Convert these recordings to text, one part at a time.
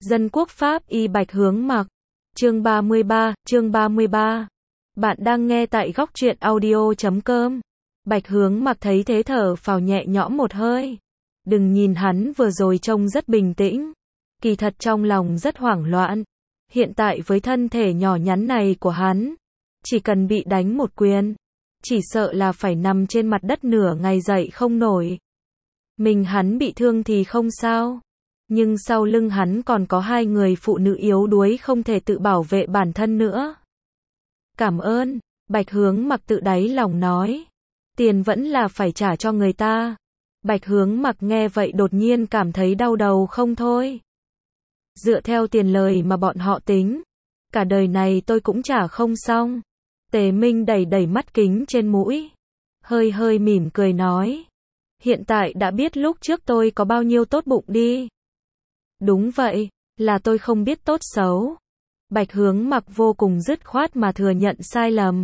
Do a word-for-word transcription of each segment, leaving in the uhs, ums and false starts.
Dân quốc Pháp y Bạch Hướng Mặc. Chương ba mươi ba, chương ba mươi ba. Bạn đang nghe tại góc truyện audio chấm com. Bạch Hướng Mặc thấy thế thở phào nhẹ nhõm một hơi. Đừng nhìn hắn vừa rồi trông rất bình tĩnh. Kỳ thật trong lòng rất hoảng loạn. Hiện tại với thân thể nhỏ nhắn này của hắn, chỉ cần bị đánh một quyền, chỉ sợ là phải nằm trên mặt đất nửa ngày dậy không nổi. Mình hắn bị thương thì không sao, nhưng sau lưng hắn còn có hai người phụ nữ yếu đuối không thể tự bảo vệ bản thân nữa. Cảm ơn, Bạch Hướng Mặc tự đáy lòng nói. Tiền vẫn là phải trả cho người ta. Bạch Hướng Mặc nghe vậy đột nhiên cảm thấy đau đầu không thôi. Dựa theo tiền lời mà bọn họ tính, cả đời này tôi cũng trả không xong. Tề Minh đẩy đẩy mắt kính trên mũi, hơi hơi mỉm cười nói. Hiện tại đã biết lúc trước tôi có bao nhiêu tốt bụng đi. Đúng vậy, là tôi không biết tốt xấu. Bạch Hướng Mặc vô cùng dứt khoát mà thừa nhận sai lầm.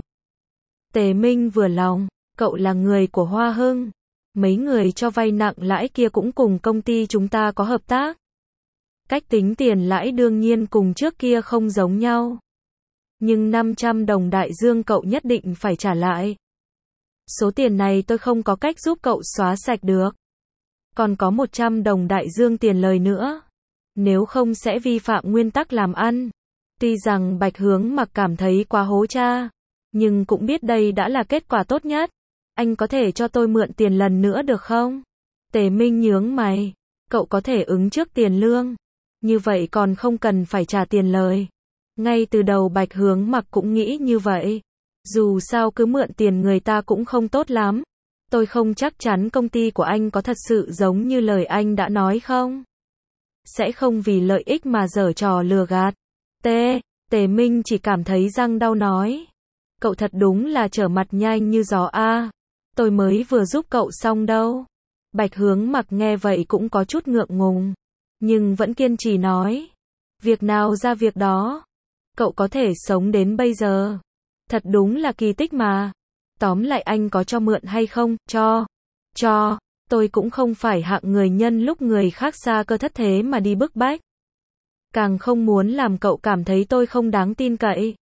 Tề Minh vừa lòng, cậu là người của Hoa Hưng. Mấy người cho vay nặng lãi kia cũng cùng công ty chúng ta có hợp tác. Cách tính tiền lãi đương nhiên cùng trước kia không giống nhau. Nhưng năm trăm đồng đại dương cậu nhất định phải trả lại. Số tiền này tôi không có cách giúp cậu xóa sạch được. Còn có một trăm đồng đại dương tiền lời nữa. Nếu không sẽ vi phạm nguyên tắc làm ăn. Tuy rằng Bạch Hướng Mặc cảm thấy quá hố cha, nhưng cũng biết đây đã là kết quả tốt nhất. Anh có thể cho tôi mượn tiền lần nữa được không? Tề Minh nhướng mày. Cậu có thể ứng trước tiền lương. Như vậy còn không cần phải trả tiền lời. Ngay từ đầu Bạch Hướng Mặc cũng nghĩ như vậy. Dù sao cứ mượn tiền người ta cũng không tốt lắm. Tôi không chắc chắn công ty của anh có thật sự giống như lời anh đã nói không? Sẽ không vì lợi ích mà giở trò lừa gạt. Tê, Tề Minh chỉ cảm thấy răng đau nói. Cậu thật đúng là trở mặt nhanh như gió a. Tôi mới vừa giúp cậu xong đâu. Bạch Hướng Mặc nghe vậy cũng có chút ngượng ngùng, nhưng vẫn kiên trì nói. Việc nào ra việc đó. Cậu có thể sống đến bây giờ. Thật đúng là kỳ tích mà. Tóm lại anh có cho mượn hay không? Cho. Cho. Tôi cũng không phải hạng người nhân lúc người khác xa cơ thất thế mà đi bức bách. Càng không muốn làm cậu cảm thấy tôi không đáng tin cậy.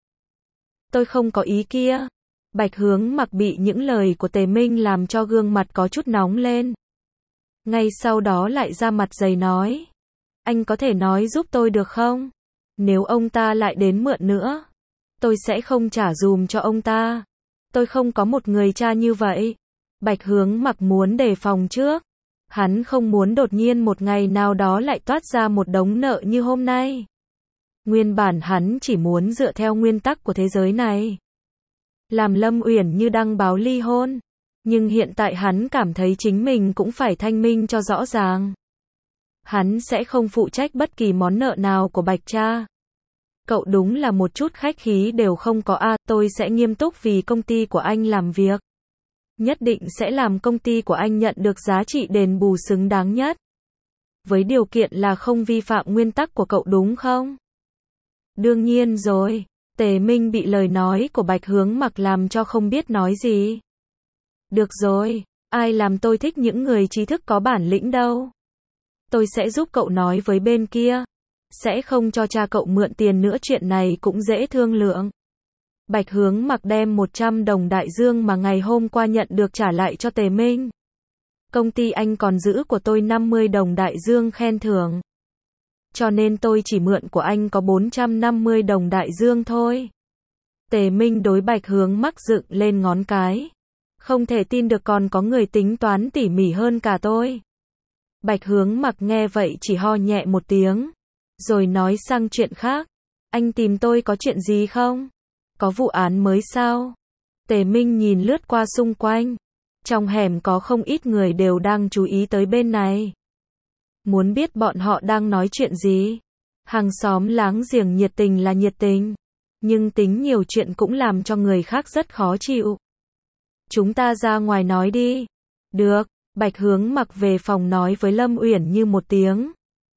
Tôi không có ý kia. Bạch Hướng Mặc bị những lời của Tề Minh làm cho gương mặt có chút nóng lên. Ngay sau đó lại ra mặt dày nói. Anh có thể nói giúp tôi được không? Nếu ông ta lại đến mượn nữa, tôi sẽ không trả dùm cho ông ta. Tôi không có một người cha như vậy. Bạch Hướng Mặc muốn đề phòng trước. Hắn không muốn đột nhiên một ngày nào đó lại toát ra một đống nợ như hôm nay. Nguyên bản hắn chỉ muốn dựa theo nguyên tắc của thế giới này, làm Lâm Uyển Như đăng báo ly hôn. Nhưng hiện tại hắn cảm thấy chính mình cũng phải thanh minh cho rõ ràng. Hắn sẽ không phụ trách bất kỳ món nợ nào của Bạch cha. Cậu đúng là một chút khách khí đều không có a. À, tôi sẽ nghiêm túc vì công ty của anh làm việc. Nhất định sẽ làm công ty của anh nhận được giá trị đền bù xứng đáng nhất. Với điều kiện là không vi phạm nguyên tắc của cậu đúng không? Đương nhiên rồi. Tề Minh bị lời nói của Bạch Hướng Mặc làm cho không biết nói gì. Được rồi, ai làm tôi thích những người trí thức có bản lĩnh đâu. Tôi sẽ giúp cậu nói với bên kia. Sẽ không cho cha cậu mượn tiền nữa, chuyện này cũng dễ thương lượng. Bạch Hướng Mặc đem một trăm đồng đại dương mà ngày hôm qua nhận được trả lại cho Tề Minh. Công ty anh còn giữ của tôi năm mươi đồng đại dương khen thưởng. Cho nên tôi chỉ mượn của anh có bốn trăm năm mươi đồng đại dương thôi. Tề Minh đối Bạch Hướng Mặc dựng lên ngón cái. Không thể tin được còn có người tính toán tỉ mỉ hơn cả tôi. Bạch Hướng Mặc nghe vậy chỉ ho nhẹ một tiếng, rồi nói sang chuyện khác. Anh tìm tôi có chuyện gì không? Có vụ án mới sao? Tề Minh nhìn lướt qua xung quanh. Trong hẻm có không ít người đều đang chú ý tới bên này. Muốn biết bọn họ đang nói chuyện gì? Hàng xóm láng giềng nhiệt tình là nhiệt tình, nhưng tính nhiều chuyện cũng làm cho người khác rất khó chịu. Chúng ta ra ngoài nói đi. Được, Bạch Hướng Mặc về phòng nói với Lâm Uyển Như một tiếng.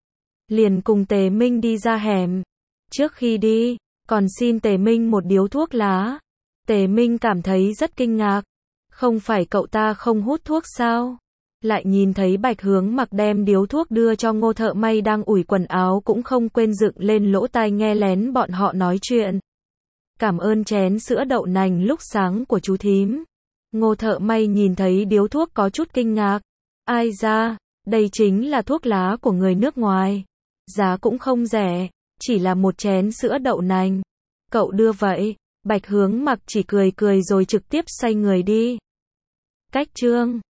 Liền cùng Tề Minh đi ra hẻm. Trước khi đi, còn xin Tề Minh một điếu thuốc lá. Tề Minh cảm thấy rất kinh ngạc. Không phải cậu ta không hút thuốc sao? lại nhìn thấy Bạch Hướng Mặc đem điếu thuốc đưa cho Ngô Thợ May đang ủi quần áo cũng không quên dựng lên lỗ tai nghe lén bọn họ nói chuyện. Cảm ơn chén sữa đậu nành lúc sáng của chú thím. Ngô Thợ May nhìn thấy điếu thuốc có chút kinh ngạc. Ai ra, đây chính là thuốc lá của người nước ngoài. Giá cũng không rẻ, chỉ là một chén sữa đậu nành. Cậu đưa vậy. Bạch Hướng Mặc chỉ cười cười rồi trực tiếp xoay người đi. Cách chương